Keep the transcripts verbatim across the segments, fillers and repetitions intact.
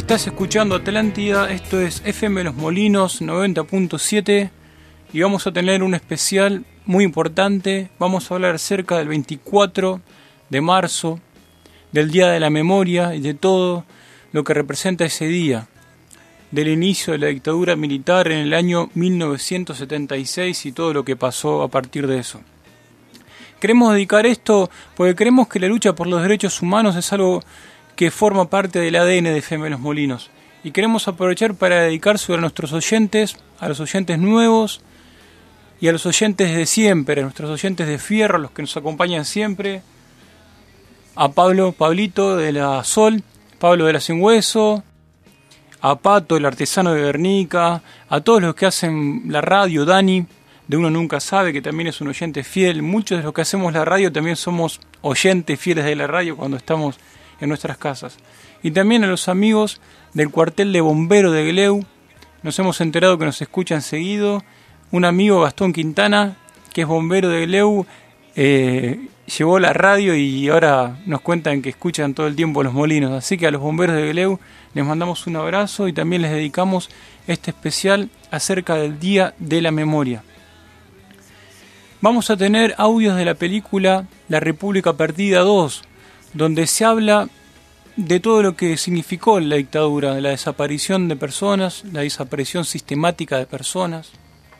Estás escuchando Atlántida, esto es F M Los Molinos noventa punto siete y vamos a tener un especial muy importante. Vamos a hablar acerca del veinticuatro de marzo, del Día de la Memoria y de todo lo que representa ese día, del inicio de la dictadura militar en el año mil novecientos setenta y seis y todo lo que pasó a partir de eso. Queremos dedicar esto porque creemos que la lucha por los derechos humanos es algo que forma parte del A D N de F M Los Molinos. Y queremos aprovechar para dedicárselo a nuestros oyentes, a los oyentes nuevos y a los oyentes de siempre, a nuestros oyentes de fierro, a los que nos acompañan siempre, a Pablo, Pablito de la Sol, Pablo de la Sin Hueso, a Pato, el artesano de Guernica, a todos los que hacen la radio, Dani, de Uno Nunca Sabe, que también es un oyente fiel. Muchos de los que hacemos la radio también somos oyentes fieles de la radio cuando estamos en nuestras casas. Y también a los amigos del cuartel de bomberos de Gleu. Nos hemos enterado que nos escuchan seguido. Un amigo, Gastón Quintana, que es bombero de Gleu, eh, llevó la radio y ahora nos cuentan que escuchan todo el tiempo Los Molinos. Así que a los bomberos de Gleu les mandamos un abrazo y también les dedicamos este especial acerca del Día de la Memoria. Vamos a tener audios de la película La República Perdida dos, donde se habla de todo lo que significó la dictadura, de la desaparición de personas, la desaparición sistemática de personas,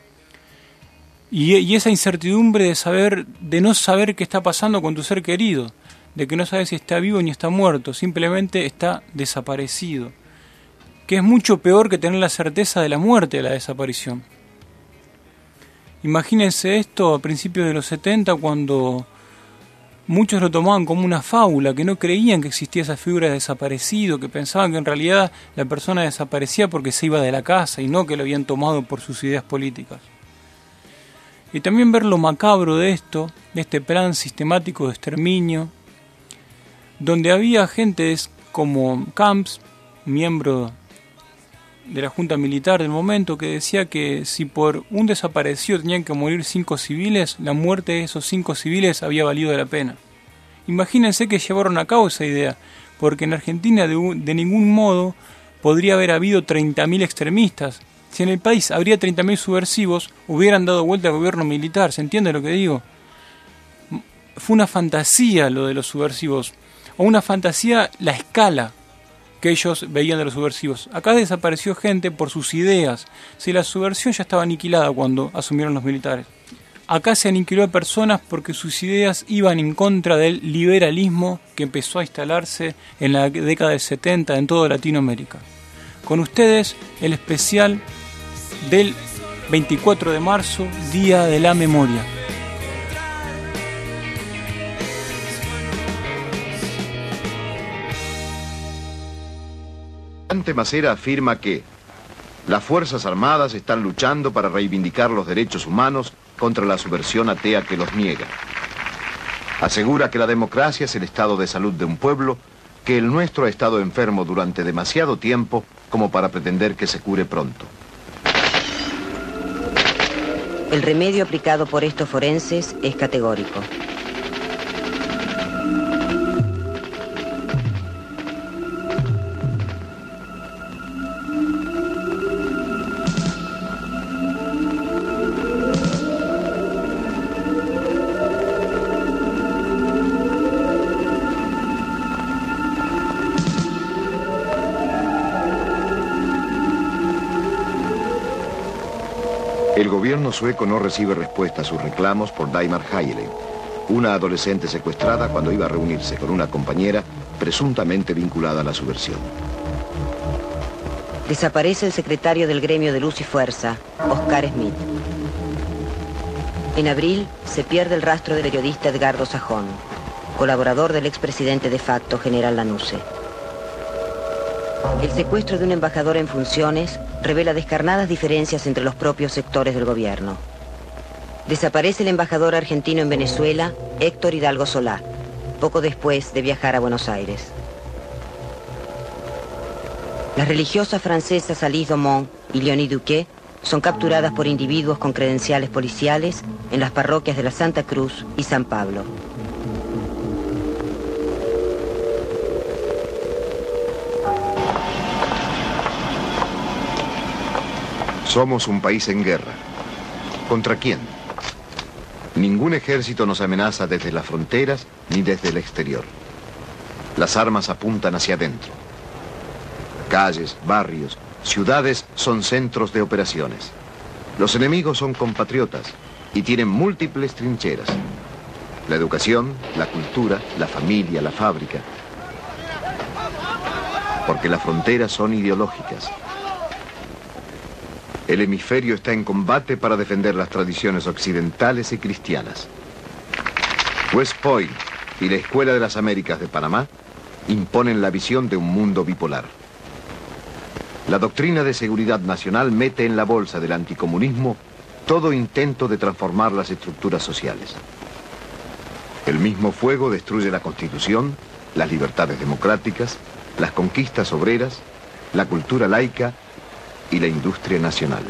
y, y esa incertidumbre de saber, de no saber qué está pasando con tu ser querido, de que no sabes si está vivo ni está muerto, simplemente está desaparecido, que es mucho peor que tener la certeza de la muerte de la desaparición. Imagínense esto a principios de los setenta, cuando muchos lo tomaban como una fábula, que no creían que existía esa figura de desaparecido, que pensaban que en realidad la persona desaparecía porque se iba de la casa y no que lo habían tomado por sus ideas políticas. Y también ver lo macabro de esto, de este plan sistemático de exterminio, donde había agentes como Camps, miembro de la Junta Militar del momento, que decía que si por un desaparecido tenían que morir cinco civiles, la muerte de esos cinco civiles había valido la pena. Imagínense que llevaron a cabo esa idea, porque en Argentina de, de ningún modo podría haber habido treinta mil extremistas. Si en el país habría treinta mil subversivos, hubieran dado vuelta al gobierno militar. ¿Se entiende lo que digo? Fue una fantasía lo de los subversivos, o una fantasía la escala que ellos veían de los subversivos. Acá desapareció gente por sus ideas. Si la subversión ya estaba aniquilada cuando asumieron los militares. Acá se aniquiló a personas porque sus ideas iban en contra del liberalismo que empezó a instalarse en la década del setenta en toda Latinoamérica. Con ustedes, el especial del veinticuatro de marzo, Día de la Memoria. Ante Macera afirma que las Fuerzas Armadas están luchando para reivindicar los derechos humanos contra la subversión atea que los niega. Asegura que la democracia es el estado de salud de un pueblo, que el nuestro ha estado enfermo durante demasiado tiempo como para pretender que se cure pronto. El remedio aplicado por estos forenses es categórico. El gobierno sueco no recibe respuesta a sus reclamos por Dagmar Hagelin, una adolescente secuestrada cuando iba a reunirse con una compañera presuntamente vinculada a la subversión. Desaparece el secretario del gremio de Luz y Fuerza, Oscar Smith. En abril se pierde el rastro del periodista Edgardo Sajón, colaborador del expresidente de facto, general Lanusse. El secuestro de un embajador en funciones revela descarnadas diferencias entre los propios sectores del gobierno. Desaparece el embajador argentino en Venezuela, Héctor Hidalgo Solá, poco después de viajar a Buenos Aires. Las religiosas francesas Alice Domont y Leonie Duquet son capturadas por individuos con credenciales policiales en las parroquias de la Santa Cruz y San Pablo. Somos un país en guerra. ¿Contra quién? Ningún ejército nos amenaza desde las fronteras ni desde el exterior. Las armas apuntan hacia adentro. Calles, barrios, ciudades son centros de operaciones. Los enemigos son compatriotas y tienen múltiples trincheras. La educación, la cultura, la familia, la fábrica. Porque las fronteras son ideológicas. El hemisferio está en combate para defender las tradiciones occidentales y cristianas. West Point y la Escuela de las Américas de Panamá imponen la visión de un mundo bipolar. La doctrina de seguridad nacional mete en la bolsa del anticomunismo todo intento de transformar las estructuras sociales. El mismo fuego destruye la Constitución, las libertades democráticas, las conquistas obreras, la cultura laica y la industria nacional.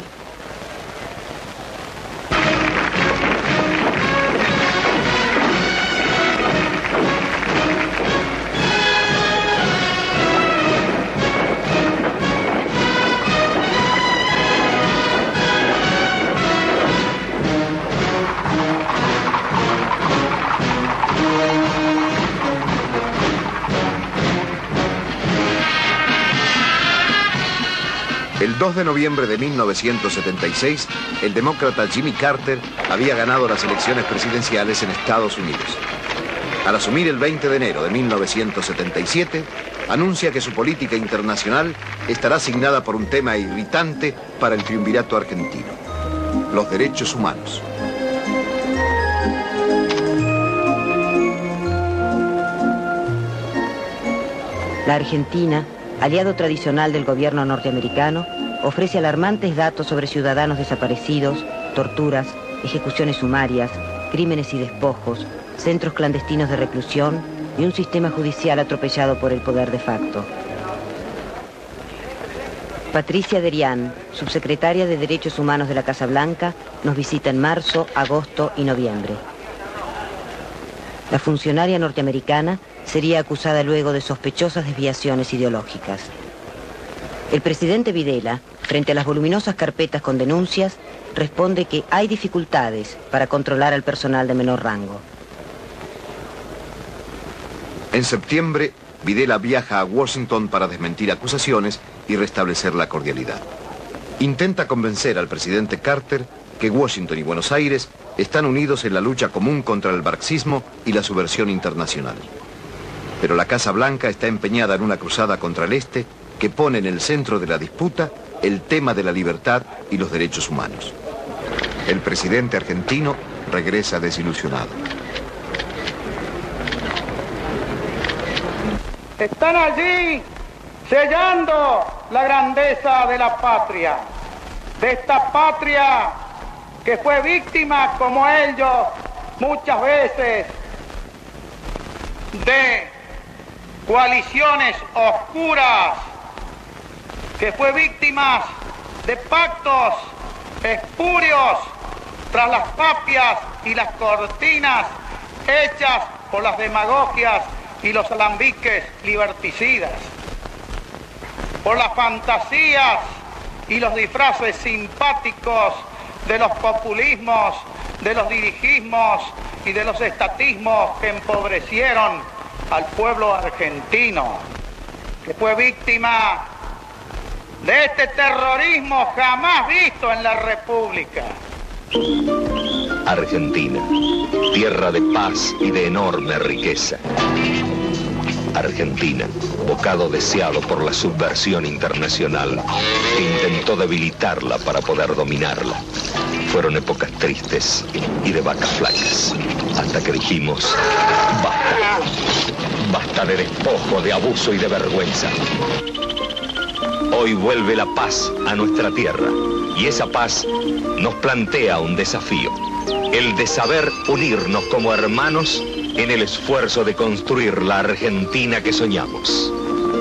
El dos de noviembre de mil novecientos setenta y seis, el demócrata Jimmy Carter había ganado las elecciones presidenciales en Estados Unidos. Al asumir el veinte de enero de mil novecientos setenta y siete, anuncia que su política internacional estará asignada por un tema irritante para el triunvirato argentino: los derechos humanos. La Argentina, aliado tradicional del gobierno norteamericano, ofrece alarmantes datos sobre ciudadanos desaparecidos, torturas, ejecuciones sumarias, crímenes y despojos, centros clandestinos de reclusión y un sistema judicial atropellado por el poder de facto. Patricia Derian, subsecretaria de Derechos Humanos de la Casa Blanca, nos visita en marzo, agosto y noviembre. La funcionaria norteamericana sería acusada luego de sospechosas desviaciones ideológicas. El presidente Videla, frente a las voluminosas carpetas con denuncias, responde que hay dificultades para controlar al personal de menor rango. En septiembre, Videla viaja a Washington para desmentir acusaciones y restablecer la cordialidad. Intenta convencer al presidente Carter que Washington y Buenos Aires están unidos en la lucha común contra el marxismo y la subversión internacional. Pero la Casa Blanca está empeñada en una cruzada contra el Este que pone en el centro de la disputa el tema de la libertad y los derechos humanos. El presidente argentino regresa desilusionado. Están allí sellando la grandeza de la patria, de esta patria que fue víctima, como ellos, muchas veces de coaliciones oscuras, que fue víctima de pactos espurios tras las papias y las cortinas hechas por las demagogias y los alambiques liberticidas, por las fantasías y los disfraces simpáticos de los populismos, de los dirigismos y de los estatismos que empobrecieron al pueblo argentino, que fue víctima de este terrorismo jamás visto en la República. Argentina, tierra de paz y de enorme riqueza. Argentina, bocado deseado por la subversión internacional que intentó debilitarla para poder dominarla. Fueron épocas tristes y de vacas flacas, hasta que dijimos, basta, basta de despojo, de abuso y de vergüenza. Hoy vuelve la paz a nuestra tierra, y esa paz nos plantea un desafío, el de saber unirnos como hermanos en el esfuerzo de construir la Argentina que soñamos.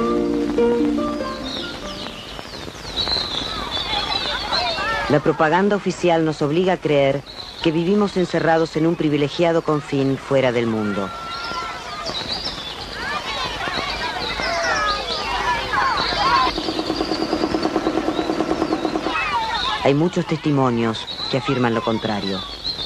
La propaganda oficial nos obliga a creer que vivimos encerrados en un privilegiado confín fuera del mundo. Hay muchos testimonios que afirman lo contrario.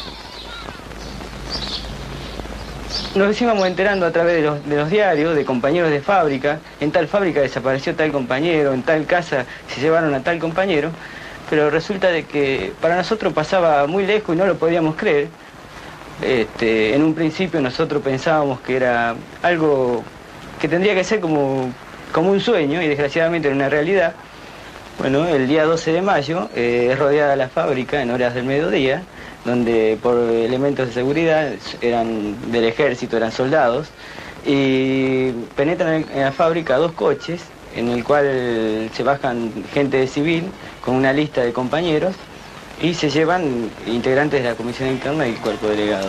Nos íbamos enterando a través de los, de los diarios, de compañeros de fábrica. En tal fábrica desapareció tal compañero, en tal casa se llevaron a tal compañero. Pero resulta de que para nosotros pasaba muy lejos y no lo podíamos creer. Este, en un principio nosotros pensábamos que era algo que tendría que ser como, como un sueño, y desgraciadamente era una realidad. Bueno, el día doce de mayo eh, es rodeada la fábrica en horas del mediodía, donde por elementos de seguridad eran del ejército, eran soldados, y penetran en la fábrica dos coches, en el cual se bajan gente de civil con una lista de compañeros y se llevan integrantes de la comisión interna y el cuerpo delegado.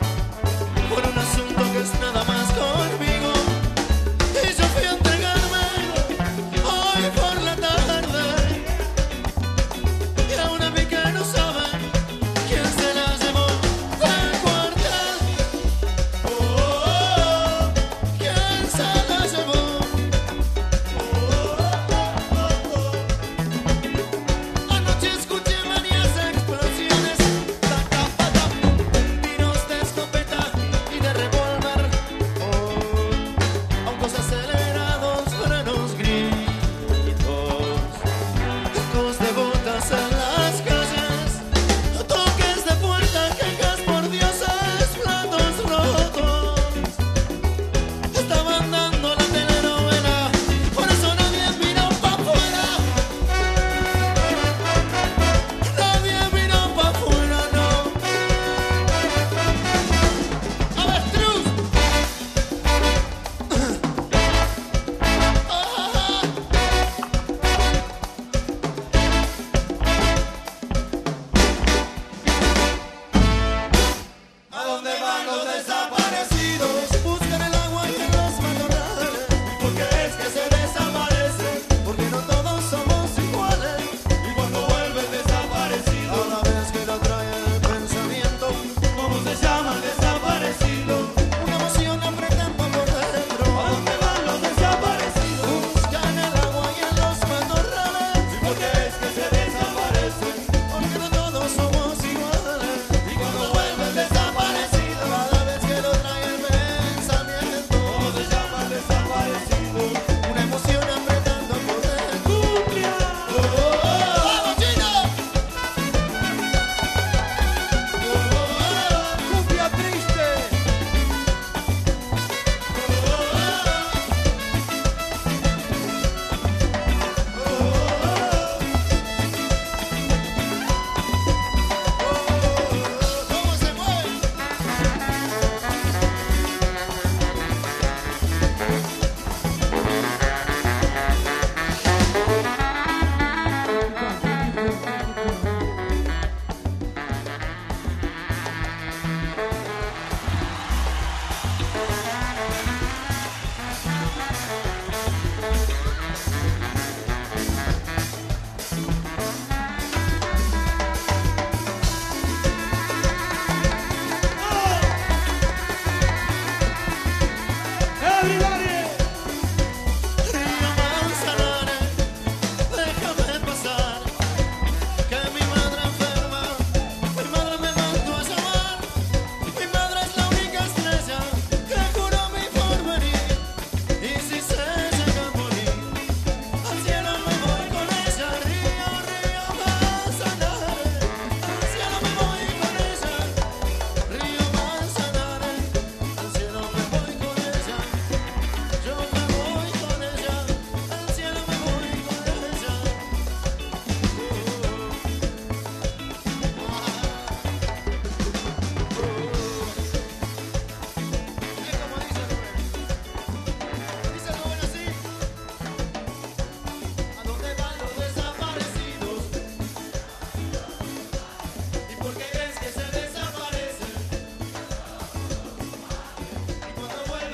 Nada más conmigo, y yo fui a entregarme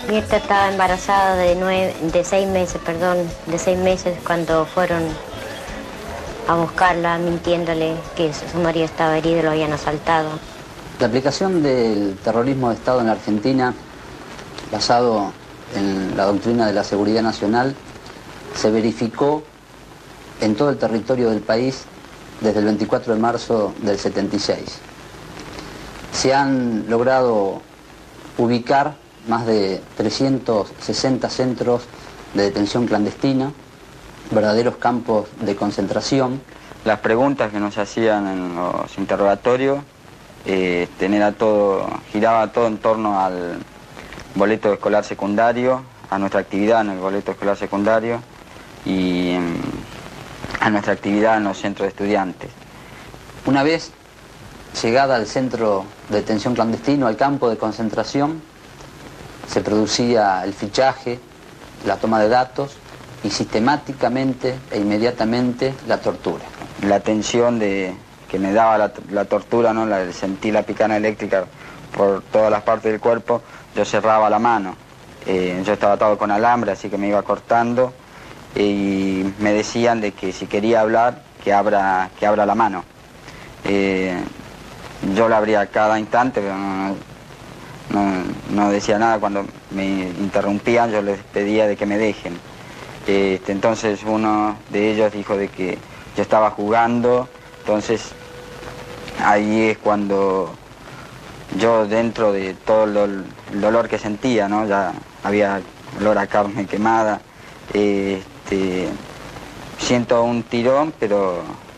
Mirta estaba embarazada de nueve, de seis meses, perdón, de seis meses cuando fueron a buscarla mintiéndole que su marido estaba herido y lo habían asaltado. La aplicación del terrorismo de Estado en la Argentina, basado en la doctrina de la seguridad nacional, se verificó en todo el territorio del país desde el veinticuatro de marzo del setenta y seis. Se han logrado ubicar más de trescientos sesenta centros de detención clandestina, verdaderos campos de concentración. Las preguntas que nos hacían en los interrogatorios eh, era todo, giraba todo en torno al boleto escolar secundario, a nuestra actividad en el boleto escolar secundario y eh, a nuestra actividad en los centros de estudiantes. Una vez llegada al centro de detención clandestino, al campo de concentración, se producía el fichaje, la toma de datos y sistemáticamente e inmediatamente la tortura. La tensión de, que me daba la, la tortura, ¿no? La de sentir la picana eléctrica por todas las partes del cuerpo, yo cerraba la mano. Eh, yo estaba atado con alambre, así que me iba cortando y me decían de que si quería hablar, que abra, que abra la mano. Eh, yo la abría cada instante, pero no, no, no decía nada. Cuando me interrumpían yo les pedía de que me dejen. Este, entonces uno de ellos dijo de que yo estaba jugando, entonces ahí es cuando yo, dentro de todo el dolor que sentía, ¿no? Ya había olor a carne quemada, este, siento un tirón, pero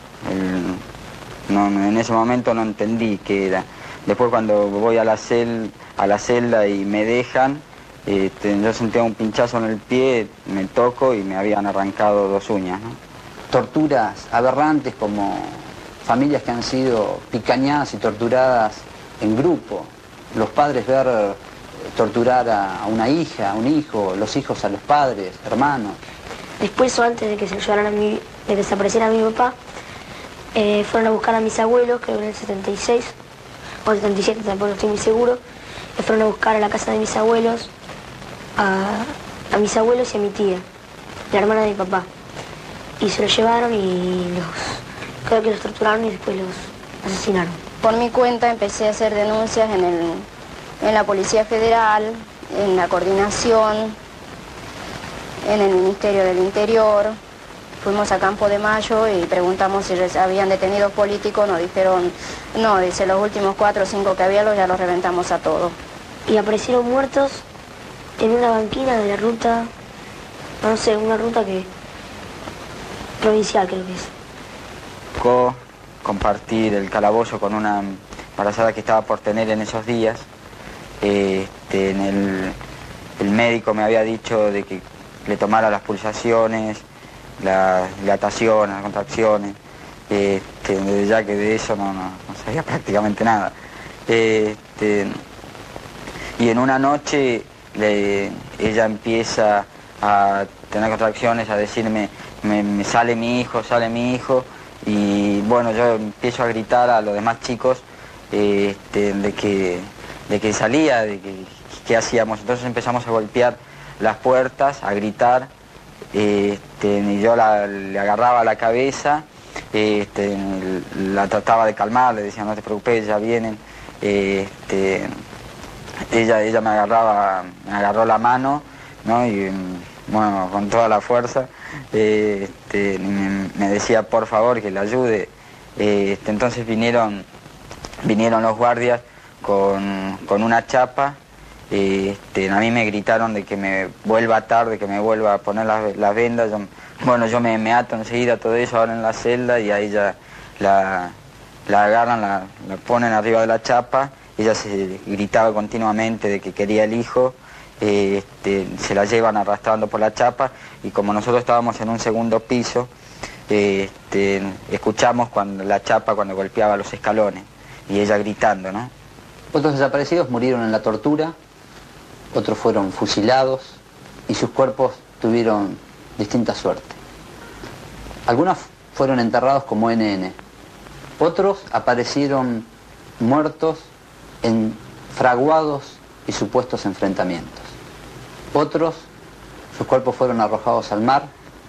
el, no, en ese momento no entendí qué era. Después cuando voy a la, cel, a la celda y me dejan, este, yo sentía un pinchazo en el pie, me toco y me habían arrancado dos uñas, ¿no? Torturas aberrantes como familias que han sido picañadas y torturadas en grupo. Los padres ver torturar a una hija, a un hijo, los hijos a los padres, hermanos. Después o antes de que se llevaran a mi, de que desapareciera mi papá, eh, fueron a buscar a mis abuelos, creo que en el setenta y seis o setenta y siete, tampoco estoy muy seguro. Eh, fueron a buscar a la casa de mis abuelos, a, a mis abuelos y a mi tía, la hermana de mi papá. Y se los llevaron y los, creo que los torturaron y después los asesinaron. Por mi cuenta empecé a hacer denuncias en, el, en la Policía Federal, en la Coordinación, en el Ministerio del Interior. Fuimos a Campo de Mayo y preguntamos si habían detenidos políticos. Nos dijeron, no, dice, los últimos cuatro o cinco que había ya los reventamos a todos. Y aparecieron muertos en una banquina de la ruta, no sé, una ruta que provincial creo que es. Co compartir el calabozo con una embarazada que estaba por tener en esos días. Este, en el, el médico me había dicho de que le tomara las pulsaciones, la dilatación, las contracciones, este, ya que de eso no, no, no sabía prácticamente nada. Este, y en una noche le, ella empieza a tener contracciones, a decirme, me, me sale mi hijo, sale mi hijo, y bueno, yo empiezo a gritar a los demás chicos este, de, que, de que salía, de que qué hacíamos. Entonces empezamos a golpear las puertas, a gritar, este, y yo la, le agarraba la cabeza, este, la trataba de calmar, le decía no te preocupes, ya vienen. Este, ella, ella me agarraba, me agarró la mano, ¿no? Y bueno, con toda la fuerza, eh, este, me, me decía por favor que le ayude. Eh, este, entonces vinieron, vinieron los guardias con, con una chapa. Eh, este, a mí me gritaron de que me vuelva a atar, de que me vuelva a poner las, las vendas. Yo, bueno, yo me, me ato enseguida todo eso ahora en la celda y ahí ya la, la agarran, la, la ponen arriba de la chapa. Ella se gritaba continuamente de que quería el hijo. Eh, este, se la llevan arrastrando por la chapa y como nosotros estábamos en un segundo piso, eh, este, escuchamos cuando la chapa cuando golpeaba los escalones y ella gritando, ¿no? Otros desaparecidos murieron en la tortura, otros fueron fusilados y sus cuerpos tuvieron distinta suerte. Algunos fueron enterrados como ene ene, otros aparecieron muertos en fraguados y supuestos enfrentamientos. Otros, sus cuerpos fueron arrojados al mar.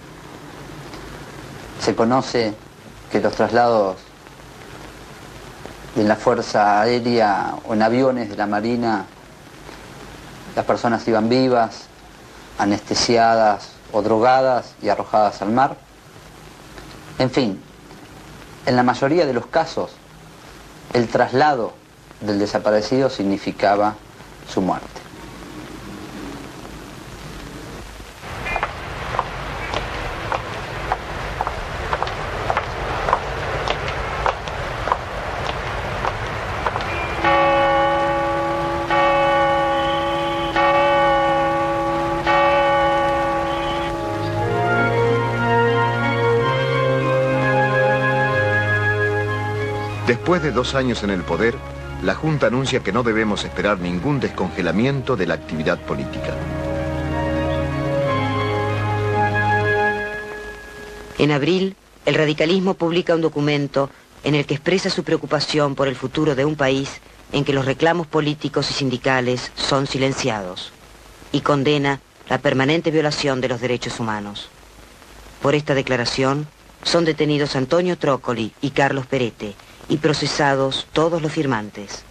Se conoce que los traslados en la Fuerza Aérea o en aviones de la Marina, las personas iban vivas, anestesiadas o drogadas y arrojadas al mar. En fin, en la mayoría de los casos, el traslado del desaparecido significaba su muerte. Después de dos años en el poder, la Junta anuncia que no debemos esperar ningún descongelamiento de la actividad política. En abril, el radicalismo publica un documento en el que expresa su preocupación por el futuro de un país en que los reclamos políticos y sindicales son silenciados, y condena la permanente violación de los derechos humanos. Por esta declaración, son detenidos Antonio Trócoli y Carlos Perete, y procesados todos los firmantes.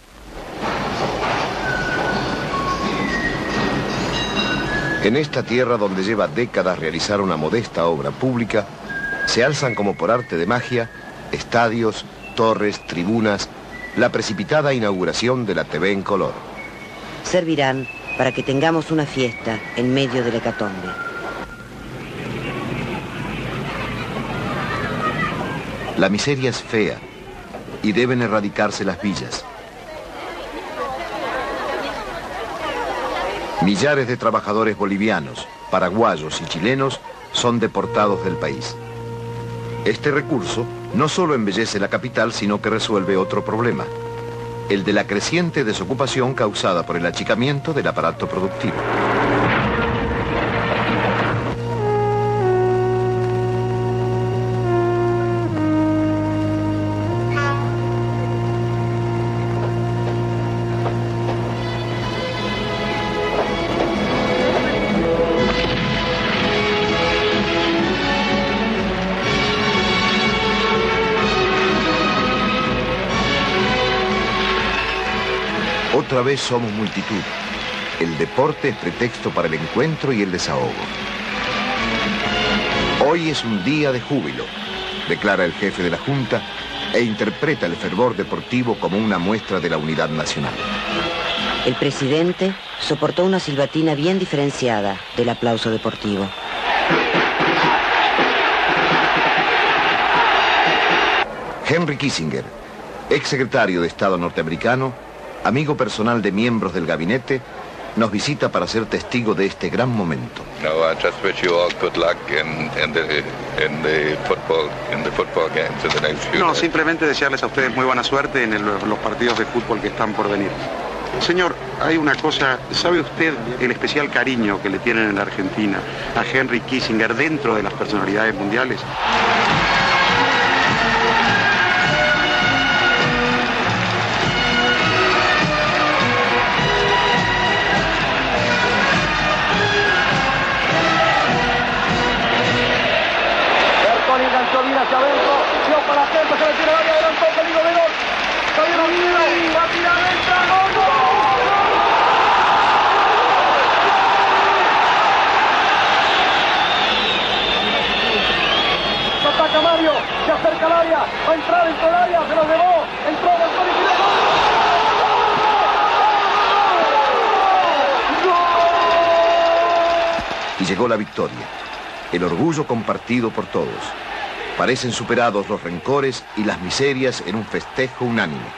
En esta tierra donde lleva décadas realizar una modesta obra pública, se alzan como por arte de magia estadios, torres, tribunas, la precipitada inauguración de la T V en color. Servirán para que tengamos una fiesta en medio de la hecatombe. La miseria es fea y deben erradicarse las villas. Millares de trabajadores bolivianos, paraguayos y chilenos son deportados del país. Este recurso no solo embellece la capital, sino que resuelve otro problema, el de la creciente desocupación causada por el achicamiento del aparato productivo. Otra vez somos multitud. El deporte es pretexto para el encuentro y el desahogo. Hoy es un día de júbilo, declara el jefe de la Junta, e interpreta el fervor deportivo como una muestra de la unidad nacional. El presidente soportó una silbatina bien diferenciada del aplauso deportivo. Henry Kissinger, ex secretario de Estado norteamericano, amigo personal de miembros del gabinete, nos visita para ser testigo de este gran momento. No, I just wish you all good luck in, in the in the football in the football games in the next few No, days. simplemente desearles a ustedes muy buena suerte en el, los partidos de fútbol que están por venir. Señor, hay una cosa, ¿sabe usted el especial cariño que le tienen en la Argentina a Henry Kissinger dentro de las personalidades mundiales? Hacia adentro, dio para la gente, se le tira ahí, adelantó, peligro de gol. Javier Ortiz, rápidamente, ¡gol! ¡Gol! Ataca Mario, se acerca al área, va a entrar dentro del área, se lo llevó, entró, entró y tiró, ¡gol! Y llegó la victoria, el orgullo compartido por todos. Parecen superados los rencores y las miserias en un festejo unánime.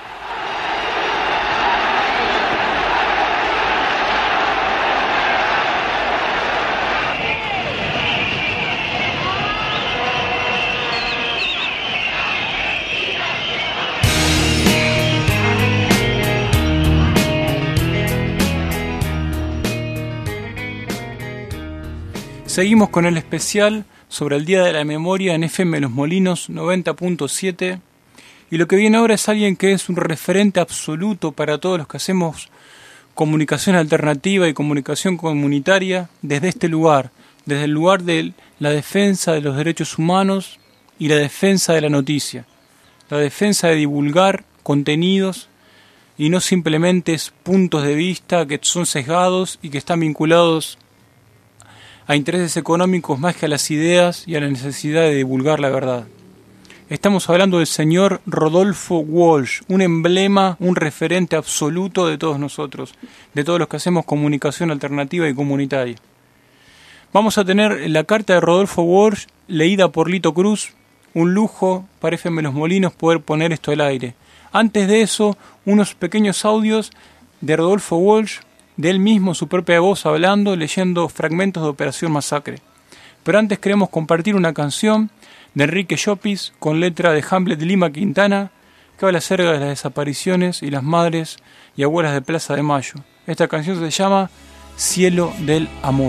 Seguimos con el especial sobre el Día de la Memoria en F M Los Molinos noventa punto siete, y lo que viene ahora es alguien que es un referente absoluto para todos los que hacemos comunicación alternativa y comunicación comunitaria desde este lugar, desde el lugar de la defensa de los derechos humanos y la defensa de la noticia, la defensa de divulgar contenidos y no simplemente puntos de vista que son sesgados y que están vinculados a intereses económicos más que a las ideas y a la necesidad de divulgar la verdad. Estamos hablando del señor Rodolfo Walsh, un emblema, un referente absoluto de todos nosotros, de todos los que hacemos comunicación alternativa y comunitaria. Vamos a tener la carta de Rodolfo Walsh leída por Lito Cruz, un lujo para F M Los Molinos poder poner esto al aire. Antes de eso, unos pequeños audios de Rodolfo Walsh, de él mismo, su propia voz hablando, leyendo fragmentos de Operación Masacre. Pero antes queremos compartir una canción de Enrique Llopis con letra de Hamlet Lima Quintana, que habla acerca de las desapariciones y las madres y abuelas de Plaza de Mayo. Esta canción se llama Cielo del Amor.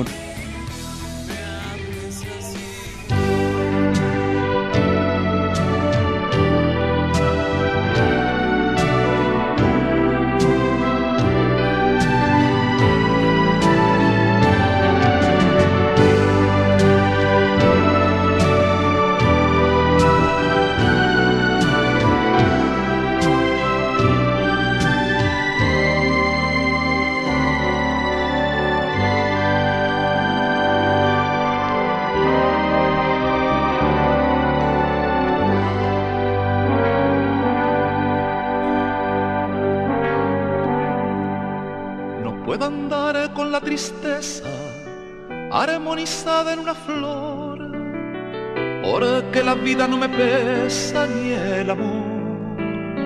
Armonizada en una flor, porque la vida no me pesa ni el amor.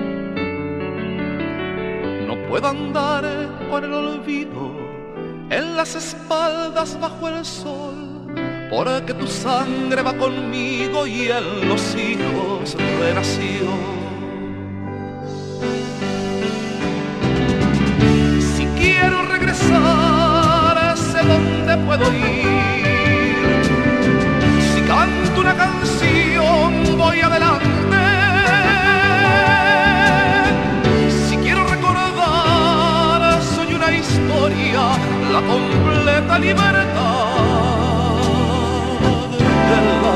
No puedo andar con el olvido en las espaldas bajo el sol, porque tu sangre va conmigo y en los hijos renació. Si quiero regresar, sé dónde puedo ir. Si canto una canción, voy adelante. Si quiero recordar, soy una historia, la completa libertad de la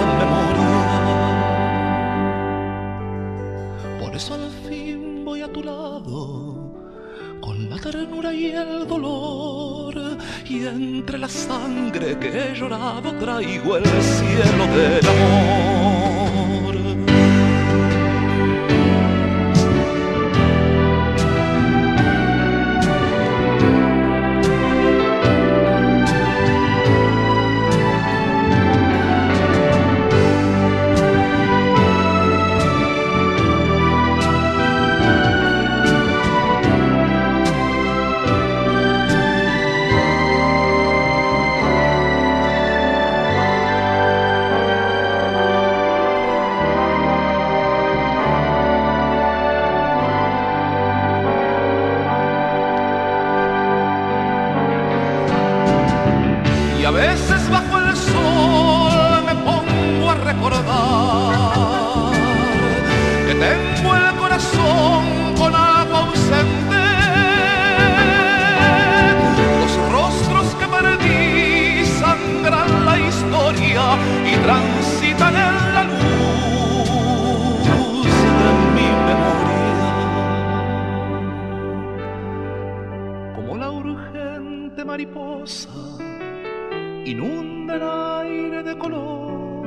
memoria. Por eso al fin voy a tu lado, con la ternura y el dolor, y entre la sangre que he llorado traigo el cielo del amor. A veces bajo el sol me pongo a recordar que tengo el corazón con agua ausente, los rostros que perdí sangran la historia y transitan en la luz de mi memoria, como la urgente mariposa inunda el aire de color.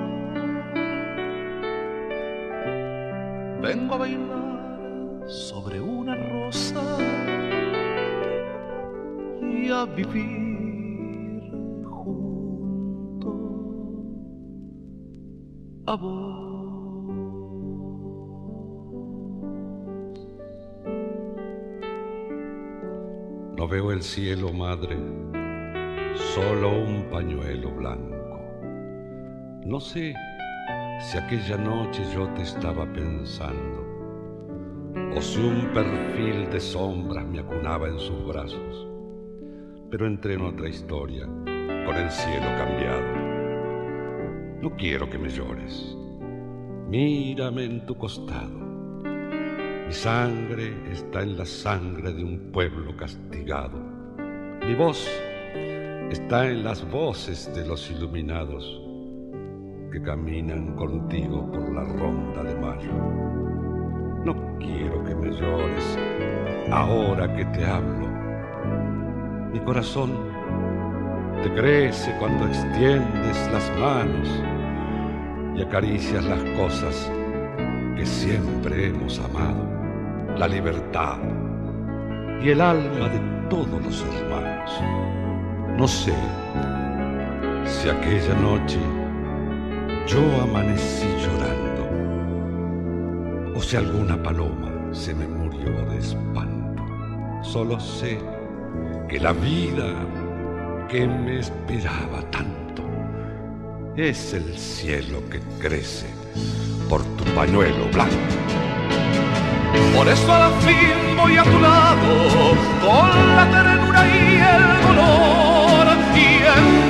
Vengo a bailar sobre una rosa y a vivir junto a vos. No veo el cielo, madre, solo un pañuelo blanco. No sé si aquella noche yo te estaba pensando, o si un perfil de sombras me acunaba en sus brazos, pero entré en otra historia, con el cielo cambiado. No quiero que me llores, mírame en tu costado. Mi sangre está en la sangre de un pueblo castigado, Mi voz está en las voces de los iluminados que caminan contigo por la ronda de mayo. No quiero que me llores ahora que te hablo. Mi corazón te crece cuando extiendes las manos y acaricias las cosas que siempre hemos amado, la libertad y el alma de todos los hermanos. No sé si aquella noche yo amanecí llorando o si alguna paloma se me murió de espanto. Solo sé que la vida que me esperaba tanto es el cielo que crece por tu pañuelo blanco. Por eso al fin voy a tu lado con la ternura y el dolor y en